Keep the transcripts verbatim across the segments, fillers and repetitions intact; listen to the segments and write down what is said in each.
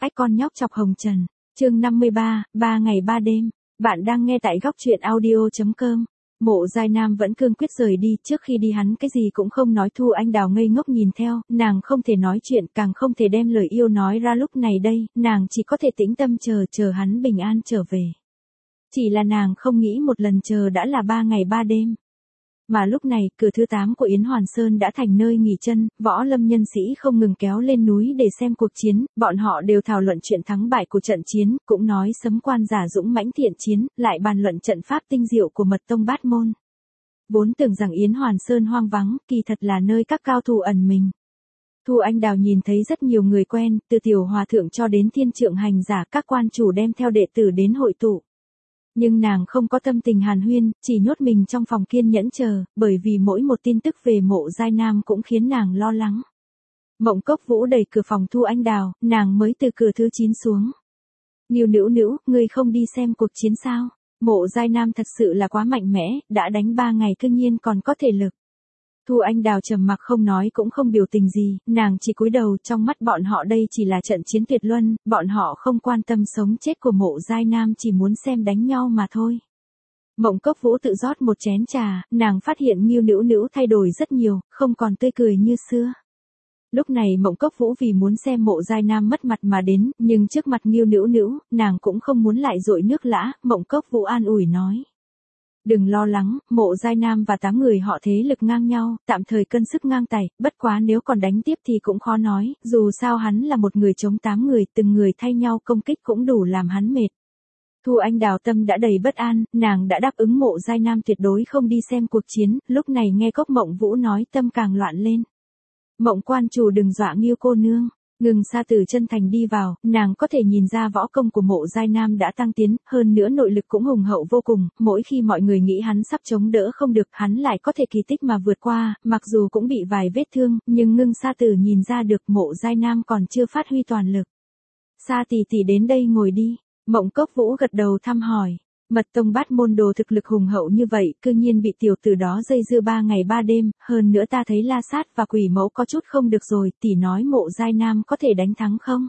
Ách con nhóc chọc hồng trần. Chương năm mươi ba, ba ngày ba đêm. Bạn đang nghe tại góc truyện audio chấm com. Mộ Giai Nam vẫn cương quyết rời đi, trước khi đi hắn cái gì cũng không nói. Thu Anh Đào ngây ngốc nhìn theo, nàng không thể nói chuyện, càng không thể đem lời yêu nói ra lúc này đây, nàng chỉ có thể tĩnh tâm chờ, chờ hắn bình an trở về. Chỉ là nàng không nghĩ một lần chờ đã là ba ngày ba đêm. Mà lúc này, cửa thứ tám của Yến Hoàn Sơn đã thành nơi nghỉ chân, võ lâm nhân sĩ không ngừng kéo lên núi để xem cuộc chiến, bọn họ đều thảo luận chuyện thắng bại của trận chiến, cũng nói Sấm Quan giả dũng mãnh thiện chiến, lại bàn luận trận pháp tinh diệu của mật tông Bát Môn. Vốn tưởng rằng Yến Hoàn Sơn hoang vắng, kỳ thật là nơi các cao thủ ẩn mình. Thu Anh Đào nhìn thấy rất nhiều người quen, từ tiểu hòa thượng cho đến thiên trượng hành giả, các quan chủ đem theo đệ tử đến hội tụ. Nhưng nàng không có tâm tình hàn huyên, chỉ nhốt mình trong phòng kiên nhẫn chờ, bởi vì mỗi một tin tức về Mộ Giai Nam cũng khiến nàng lo lắng. Mộng Cốc Vũ đẩy cửa phòng Thu Anh Đào, nàng mới từ cửa thứ chín xuống. Nghiêu Nữu Nữu, ngươi không đi xem cuộc chiến sao? Mộ Giai Nam thật sự là quá mạnh mẽ, đã đánh ba ngày cương nhiên còn có thể lực. Thu Anh Đào trầm mặc không nói cũng không biểu tình gì, nàng chỉ cúi đầu, trong mắt bọn họ đây chỉ là trận chiến tuyệt luân, bọn họ không quan tâm sống chết của Mộ Giai Nam, chỉ muốn xem đánh nhau mà thôi. Mộng Cốc Vũ tự rót một chén trà, nàng phát hiện Nghiêu Nữu Nữu thay đổi rất nhiều, không còn tươi cười như xưa. Lúc này Mộng Cốc Vũ vì muốn xem Mộ Giai Nam mất mặt mà đến, nhưng trước mặt Nghiêu Nữu Nữu, nàng cũng không muốn lại dội nước lã, Mộng Cốc Vũ an ủi nói. Đừng lo lắng, Mộ Giai Nam và tám người họ thế lực ngang nhau, tạm thời cân sức ngang tài, bất quá nếu còn đánh tiếp thì cũng khó nói, dù sao hắn là một người chống tám người, từng người thay nhau công kích cũng đủ làm hắn mệt. Thu Anh Đào tâm đã đầy bất an, nàng đã đáp ứng Mộ Giai Nam tuyệt đối không đi xem cuộc chiến, lúc này nghe Cốc Mộng Vũ nói tâm càng loạn lên. Mộng quan chủ đừng dọa Nghiêu cô nương. Ngừng Sa từ chân thành đi vào, nàng có thể nhìn ra võ công của Mộ Giai Nam đã tăng tiến, hơn nữa nội lực cũng hùng hậu vô cùng, mỗi khi mọi người nghĩ hắn sắp chống đỡ không được, hắn lại có thể kỳ tích mà vượt qua, mặc dù cũng bị vài vết thương, nhưng Ngưng Sa Tử nhìn ra được Mộ Giai Nam còn chưa phát huy toàn lực. Sa tỷ tỷ đến đây ngồi đi. Mộng Cốc Vũ gật đầu thăm hỏi. Mật tông Bát Môn đồ thực lực hùng hậu như vậy, cư nhiên bị tiểu tử đó dây dưa ba ngày ba đêm, hơn nữa ta thấy La Sát và Quỷ Mẫu có chút không được rồi, tỷ nói Mộ Giai Nam có thể đánh thắng không?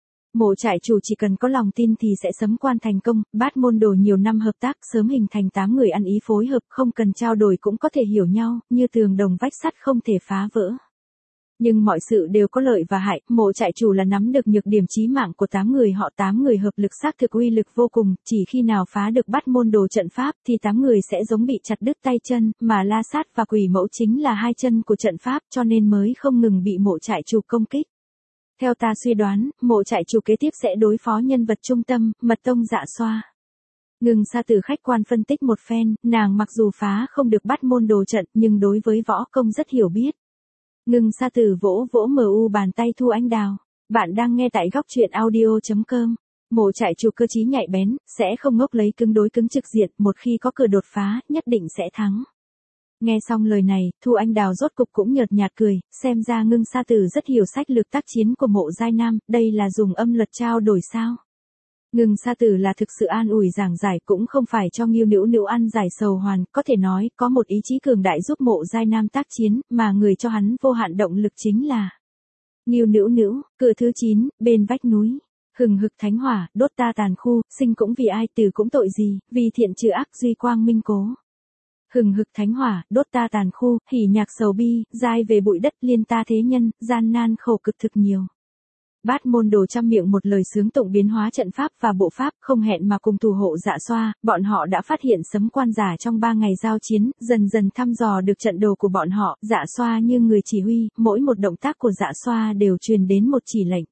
Mộ trại chủ chỉ cần có lòng tin thì sẽ Sấm Quan thành công, Bát Môn đồ nhiều năm hợp tác sớm hình thành tám người ăn ý phối hợp, không cần trao đổi cũng có thể hiểu nhau, như tường đồng vách sắt không thể phá vỡ. Nhưng mọi sự đều có lợi và hại, Mộ trại chủ là nắm được nhược điểm chí mạng của tám người họ, tám người hợp lực xác thực uy lực vô cùng, chỉ khi nào phá được Bát Môn đồ trận pháp thì tám người sẽ giống bị chặt đứt tay chân, mà La Sát và Quỷ Mẫu chính là hai chân của trận pháp, cho nên mới không ngừng bị Mộ trại chủ công kích. Theo ta suy đoán, Mộ trại chủ kế tiếp sẽ đối phó nhân vật trung tâm, Mật tông Dạ Xoa. Ngừng Sa từ khách quan phân tích một phen, nàng mặc dù phá không được Bát Môn đồ trận, nhưng đối với võ công rất hiểu biết. Ngưng Sa Tử vỗ vỗ mờ u bàn tay Thu Anh Đào. Bạn đang nghe tại góc truyện audio chấm com. Mộ trại chủ cơ trí nhạy bén, sẽ không ngốc lấy cứng đối cứng trực diện, một khi có cửa đột phá, nhất định sẽ thắng. Nghe xong lời này, Thu Anh Đào rốt cục cũng nhợt nhạt cười, xem ra Ngưng Sa Tử rất hiểu sách lược tác chiến của Mộ Giai Nam, đây là dùng âm luật trao đổi sao? Ngưng Sa Tử là thực sự an ủi giảng giải, cũng không phải cho Nghiêu Nữu Nữu ăn giải sầu hoàn, có thể nói, có một ý chí cường đại giúp Mộ Giai Nam tác chiến, mà người cho hắn vô hạn động lực chính là Nghiêu Nữu Nữu. Cửa thứ chín, bên vách núi. Hừng hực thánh hỏa, đốt ta tàn khu, sinh cũng vì ai, tử cũng tội gì, vì thiện trừ ác, duy quang minh cố. Hừng hực thánh hỏa, đốt ta tàn khu, hỉ nhạc sầu bi, giai về bụi đất, liên ta thế nhân, gian nan khổ cực thực nhiều. Bát Môn đồ trăm miệng một lời sướng tụng biến hóa trận pháp và bộ pháp, không hẹn mà cùng thủ hộ Dạ Xoa, bọn họ đã phát hiện Sấm Quan giả trong ba ngày giao chiến, dần dần thăm dò được trận đồ của bọn họ, Dạ Xoa như người chỉ huy, mỗi một động tác của Dạ Xoa đều truyền đến một chỉ lệnh.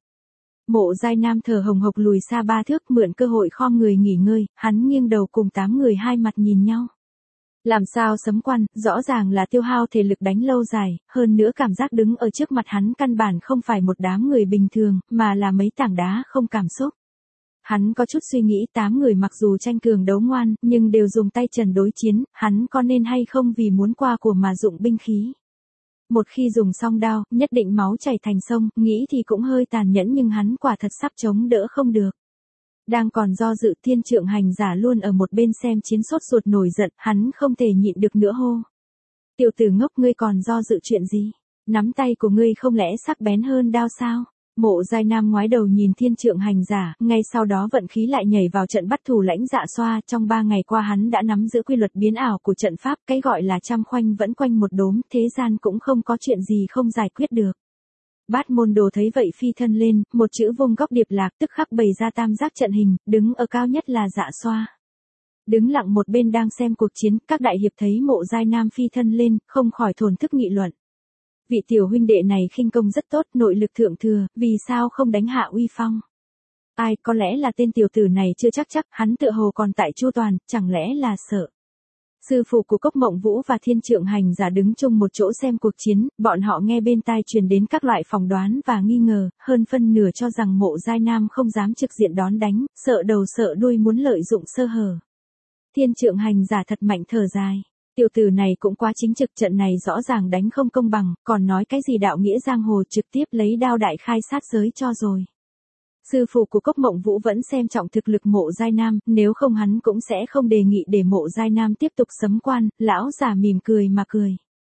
Mộ Giai Nam thở hồng hộc lùi xa ba thước, mượn cơ hội khom người nghỉ ngơi, hắn nghiêng đầu cùng tám người hai mặt nhìn nhau. Làm sao Sấm Quan, rõ ràng là tiêu hao thể lực đánh lâu dài, hơn nữa cảm giác đứng ở trước mặt hắn căn bản không phải một đám người bình thường, mà là mấy tảng đá không cảm xúc. Hắn có chút suy nghĩ, tám người mặc dù tranh cường đấu ngoan, nhưng đều dùng tay trần đối chiến, hắn có nên hay không vì muốn qua của mà dụng binh khí. Một khi dùng song đao, nhất định máu chảy thành sông, nghĩ thì cũng hơi tàn nhẫn nhưng hắn quả thật sắp chống đỡ không được. Đang còn do dự, thiên trượng hành giả luôn ở một bên xem chiến sốt ruột nổi giận, hắn không thể nhịn được nữa hô. Tiểu tử ngốc, ngươi còn do dự chuyện gì? Nắm tay của ngươi không lẽ sắc bén hơn đao sao? Mộ Giai Nam ngoái đầu nhìn thiên trượng hành giả, ngay sau đó vận khí lại nhảy vào trận bắt thủ lãnh Dạ Xoa, trong ba ngày qua hắn đã nắm giữ quy luật biến ảo của trận pháp, cái gọi là trăm khoanh vẫn quanh một đốm, thế gian cũng không có chuyện gì không giải quyết được. Bát môn đồ thấy vậy phi thân lên, một chữ vung góc điệp lạc tức khắc bày ra tam giác trận hình, đứng ở cao nhất là Dạ Xoa. Đứng lặng một bên đang xem cuộc chiến, các đại hiệp thấy Mộ Giai Nam phi thân lên, không khỏi thổn thức nghị luận. Vị tiểu huynh đệ này khinh công rất tốt, nội lực thượng thừa, vì sao không đánh hạ uy phong? Ai, có lẽ là tên tiểu tử này chưa chắc chắc, hắn tựa hồ còn tại Chu Toàn, chẳng lẽ là sợ. Sư phụ của Cốc Mộng Vũ và thiên trượng hành giả đứng chung một chỗ xem cuộc chiến, bọn họ nghe bên tai truyền đến các loại phỏng đoán và nghi ngờ, hơn phân nửa cho rằng Mộ Giai Nam không dám trực diện đón đánh, sợ đầu sợ đuôi muốn lợi dụng sơ hở. Thiên trượng hành giả thật mạnh thở dài. Tiểu tử này cũng quá chính trực, trận này rõ ràng đánh không công bằng, còn nói cái gì đạo nghĩa giang hồ, trực tiếp lấy đao đại khai sát giới cho rồi. Sư phụ của Cốc Mộng Vũ vẫn xem trọng thực lực Mộ Giai Nam, nếu không hắn cũng sẽ không đề nghị để Mộ Giai Nam tiếp tục sấm quan, lão già mỉm cười mà cười.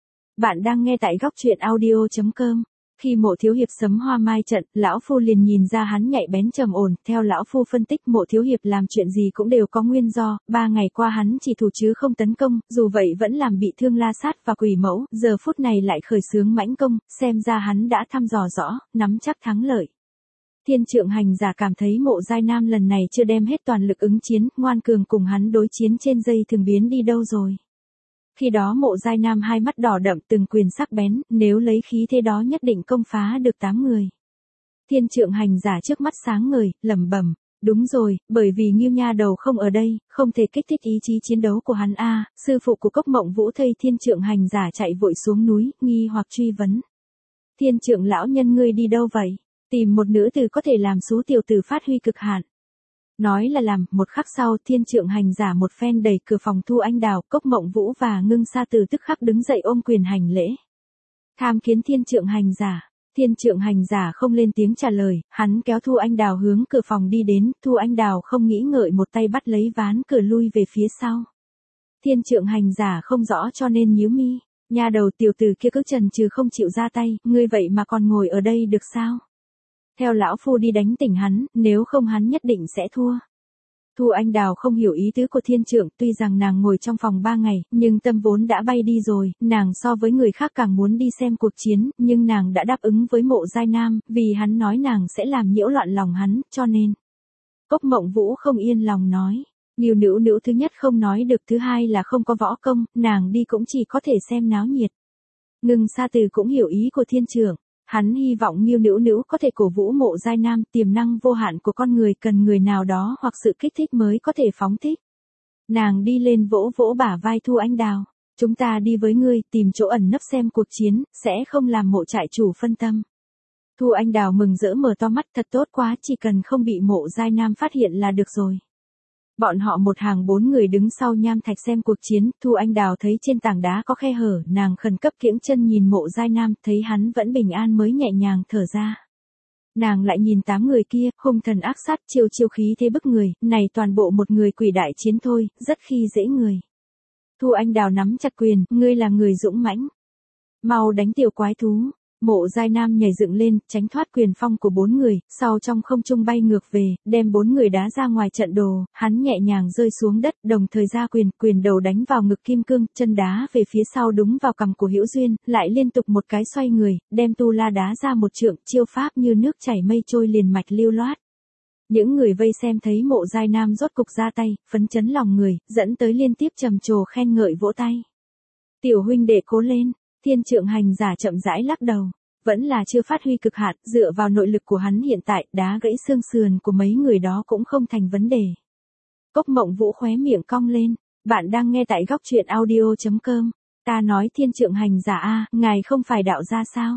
Bạn đang nghe tại góc truyện audio chấm com. Khi Mộ Thiếu Hiệp sấm hoa mai trận, lão phu liền nhìn ra hắn nhạy bén trầm ổn, theo lão phu phân tích Mộ Thiếu Hiệp làm chuyện gì cũng đều có nguyên do, ba ngày qua hắn chỉ thủ chứ không tấn công, dù vậy vẫn làm bị thương La Sát và Quỷ Mẫu, giờ phút này lại khởi xướng mãnh công, xem ra hắn đã thăm dò rõ, nắm chắc thắng lợi. Thiên trượng hành giả cảm thấy Mộ Giai Nam lần này chưa đem hết toàn lực ứng chiến, ngoan cường cùng hắn đối chiến trên dây thường biến đi đâu rồi. Khi đó Mộ Giai Nam hai mắt đỏ đậm từng quyền sắc bén, nếu lấy khí thế đó nhất định công phá được tám người. Thiên trượng hành giả trước mắt sáng ngời, lẩm bẩm, đúng rồi, bởi vì Ngưu Nha Đầu không ở đây, không thể kích thích ý chí chiến đấu của hắn a. Sư phụ của Cốc Mộng Vũ thấy thiên trượng hành giả chạy vội xuống núi, nghi hoặc truy vấn. Thiên trượng lão nhân ngươi đi đâu vậy? Tìm một nữ tử có thể làm số tiểu tử phát huy cực hạn. Nói là làm, một khắc sau thiên trượng hành giả một phen đẩy cửa phòng Thu Anh Đào, Cốc Mộng Vũ và Ngưng Sa Tử tức khắc đứng dậy ôm quyền hành lễ. Tham kiến thiên trượng hành giả. Thiên trượng hành giả không lên tiếng trả lời, hắn kéo Thu Anh Đào hướng cửa phòng đi đến, Thu Anh Đào không nghĩ ngợi một tay bắt lấy ván cửa lui về phía sau. Thiên trượng hành giả không rõ cho nên nhíu mi, nha đầu tiểu tử kia cứ chần chừ không chịu ra tay, ngươi vậy mà còn ngồi ở đây được sao? Theo lão phu đi đánh tỉnh hắn, nếu không hắn nhất định sẽ thua. Thu Anh Đào không hiểu ý tứ của thiên trượng, tuy rằng nàng ngồi trong phòng ba ngày, nhưng tâm vốn đã bay đi rồi, nàng so với người khác càng muốn đi xem cuộc chiến, nhưng nàng đã đáp ứng với Mộ Giai Nam, vì hắn nói nàng sẽ làm nhiễu loạn lòng hắn, cho nên. Cốc Mộng Vũ không yên lòng nói, Ngưu nữ nữ thứ nhất không nói được, thứ hai là không có võ công, nàng đi cũng chỉ có thể xem náo nhiệt. Ngưng Sa Tử cũng hiểu ý của thiên trượng. Hắn hy vọng Ngưu nữ nữ có thể cổ vũ Mộ Giai Nam, tiềm năng vô hạn của con người cần người nào đó hoặc sự kích thích mới có thể phóng thích. Nàng đi lên vỗ vỗ bả vai Thu Anh Đào. Chúng ta đi với ngươi, tìm chỗ ẩn nấp xem cuộc chiến, sẽ không làm Mộ trại chủ phân tâm. Thu Anh Đào mừng rỡ mở to mắt, thật tốt quá, chỉ cần không bị Mộ Giai Nam phát hiện là được rồi. Bọn họ một hàng bốn người đứng sau nham thạch xem cuộc chiến, Thu Anh Đào thấy trên tảng đá có khe hở, nàng khẩn cấp kiễng chân nhìn Mộ Giai Nam, thấy hắn vẫn bình an mới nhẹ nhàng thở ra. Nàng lại nhìn tám người kia, hung thần ác sát, chiêu chiêu khí thế bức người, này toàn bộ một người quỷ đại chiến thôi, rất khi dễ người. Thu Anh Đào nắm chặt quyền, ngươi là người dũng mãnh. Mau đánh tiểu quái thú. Mộ Giai Nam nhảy dựng lên, tránh thoát quyền phong của bốn người, sau trong không trung bay ngược về, đem bốn người đá ra ngoài trận đồ, hắn nhẹ nhàng rơi xuống đất, đồng thời ra quyền, quyền đầu đánh vào ngực kim cương, chân đá về phía sau đúng vào cằm của Hữu Duyên, lại liên tục một cái xoay người, đem tu la đá ra một trượng, chiêu pháp như nước chảy mây trôi liền mạch lưu loát. Những người vây xem thấy Mộ Giai Nam rốt cục ra tay, phấn chấn lòng người, dẫn tới liên tiếp trầm trồ khen ngợi vỗ tay. Tiểu huynh đệ cố lên. Thiên trượng hành giả chậm rãi lắc đầu, vẫn là chưa phát huy cực hạn, dựa vào nội lực của hắn hiện tại, đá gãy xương sườn của mấy người đó cũng không thành vấn đề. Cốc Mộng Vũ khóe miệng cong lên, bạn đang nghe tại góc truyện audio chấm com. Ta nói thiên trượng hành giả a, ngài không phải đạo gia sao?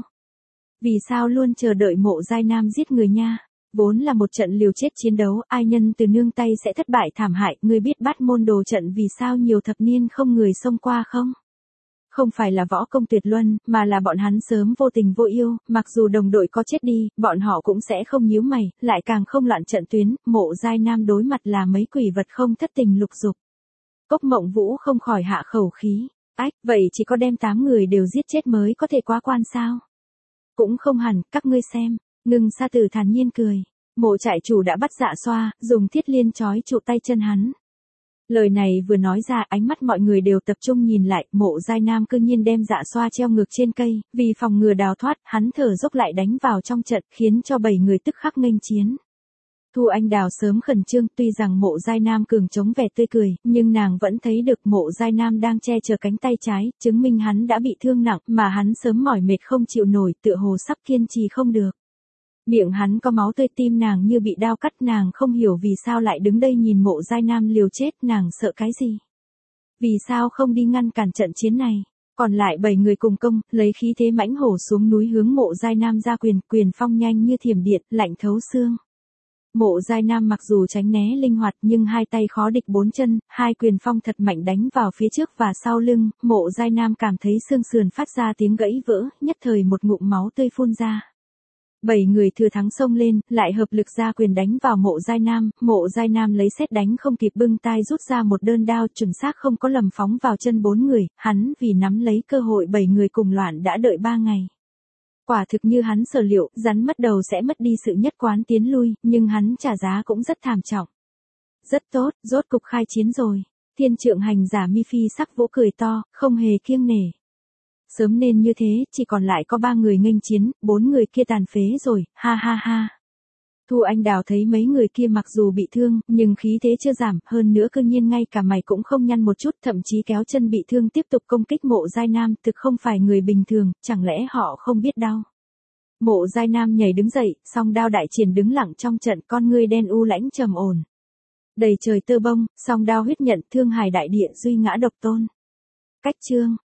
Vì sao luôn chờ đợi Mộ Giai Nam giết người nha? Vốn là một trận liều chết chiến đấu, ai nhân từ nương tay sẽ thất bại thảm hại, ngươi biết Bát môn đồ trận vì sao nhiều thập niên không người xông qua không? Không phải là võ công tuyệt luân, mà là bọn hắn sớm vô tình vô yêu, mặc dù đồng đội có chết đi, bọn họ cũng sẽ không nhíu mày, lại càng không loạn trận tuyến, Mộ Giai Nam đối mặt là mấy quỷ vật không thất tình lục dục. Cốc Mộng Vũ không khỏi hạ khẩu khí, ách, vậy chỉ có đem tám người đều giết chết mới có thể qua quan sao? Cũng không hẳn, các ngươi xem, Ngưng Sa Tử thản nhiên cười. Mộ trại chủ đã bắt Dạ Xoa, dùng thiết liên trói trụ tay chân hắn. Lời này vừa nói ra, ánh mắt mọi người đều tập trung nhìn lại, Mộ Giai Nam cương nhiên đem Dạ Xoa treo ngược trên cây, vì phòng ngừa đào thoát, hắn thở dốc lại đánh vào trong trận, khiến cho bảy người tức khắc nghênh chiến. Thu Anh Đào sớm khẩn trương, tuy rằng Mộ Giai Nam cường chống vẻ tươi cười, nhưng nàng vẫn thấy được Mộ Giai Nam đang che chở cánh tay trái, chứng minh hắn đã bị thương nặng, mà hắn sớm mỏi mệt không chịu nổi, tựa hồ sắp kiên trì không được. Miệng hắn có máu tươi, tim nàng như bị đao cắt, nàng không hiểu vì sao lại đứng đây nhìn Mộ Giai Nam liều chết, nàng sợ cái gì? Vì sao không đi ngăn cản trận chiến này? Còn lại bảy người cùng công, lấy khí thế mãnh hổ xuống núi hướng Mộ Giai Nam ra quyền, quyền phong nhanh như thiểm điện, lạnh thấu xương. Mộ Giai Nam mặc dù tránh né linh hoạt nhưng hai tay khó địch bốn chân, hai quyền phong thật mạnh đánh vào phía trước và sau lưng, Mộ Giai Nam cảm thấy xương sườn phát ra tiếng gãy vỡ, nhất thời một ngụm máu tươi phun ra. Bảy người thừa thắng xông lên, lại hợp lực ra quyền đánh vào Mộ Giai Nam, Mộ Giai Nam lấy sét đánh không kịp bưng tay rút ra một đơn đao chuẩn xác không có lầm phóng vào chân bốn người, hắn vì nắm lấy cơ hội bảy người cùng loạn đã đợi ba ngày. Quả thực như hắn sở liệu, rắn mất đầu sẽ mất đi sự nhất quán tiến lui, nhưng hắn trả giá cũng rất thảm trọng. Rất tốt, rốt cục khai chiến rồi. Thiên trượng hành giả Mi Phi sắc vỗ cười to, không hề kiêng nể. Sớm nên như thế, chỉ còn lại có ba người nghênh chiến, bốn người kia tàn phế rồi, ha ha ha. Thu Anh Đào thấy mấy người kia mặc dù bị thương, nhưng khí thế chưa giảm, hơn nữa cương nhiên ngay cả mày cũng không nhăn một chút, thậm chí kéo chân bị thương tiếp tục công kích Mộ Giai Nam, thực không phải người bình thường, chẳng lẽ họ không biết đau. Mộ Giai Nam nhảy đứng dậy, song đao đại triển đứng lặng trong trận, con ngươi đen u lãnh trầm ổn. Đầy trời tơ bông, song đao huyết nhận, thương hài đại địa duy ngã độc tôn. Cách chương